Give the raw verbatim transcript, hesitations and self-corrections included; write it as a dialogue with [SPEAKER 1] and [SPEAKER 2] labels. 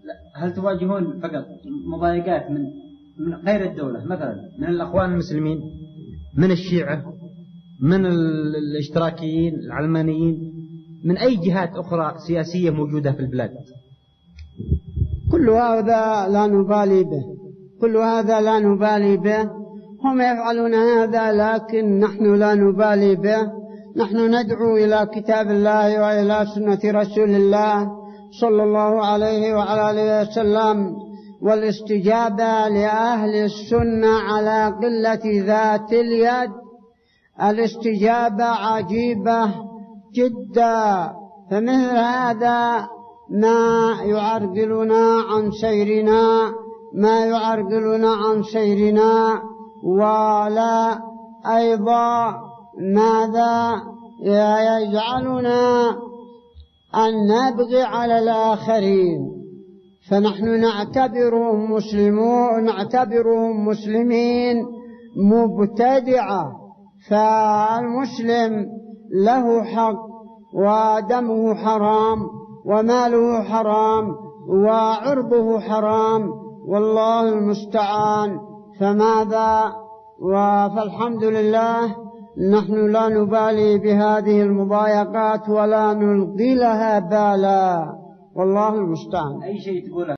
[SPEAKER 1] هل تواجهون فقط مضايقات من من غير الدولة، مثلا من الأخوان المسلمين، من الشيعة، من الاشتراكيين العلمانيين، من أي جهات أخرى سياسية موجودة في البلاد؟
[SPEAKER 2] كل هذا لا نبالي به، كل هذا لا نبالي به. هم يفعلون هذا لكن نحن لا نبالي به. نحن ندعو إلى كتاب الله وإلى سنة رسول الله صلى الله عليه وعلى آله وسلم، والاستجابة لأهل السنة على قلة ذات اليد الاستجابة عجيبة جدا. فمثل هذا ما يعرقلنا عن سيرنا ما يعرقلنا عن سيرنا ولا أيضا ماذا يجعلنا أن نبغي على الآخرين. فنحن نعتبرهم مسلمون نعتبرهم مسلمين مبتدعة. فالمسلم له حق ودمه حرام وماله حرام وعرضه حرام، والله المستعان. فماذا فالحمد لله نحن لا نبالي بهذه المضايقات ولا نلقي لها بالا، والله المستعان.
[SPEAKER 1] أي شيء تقوله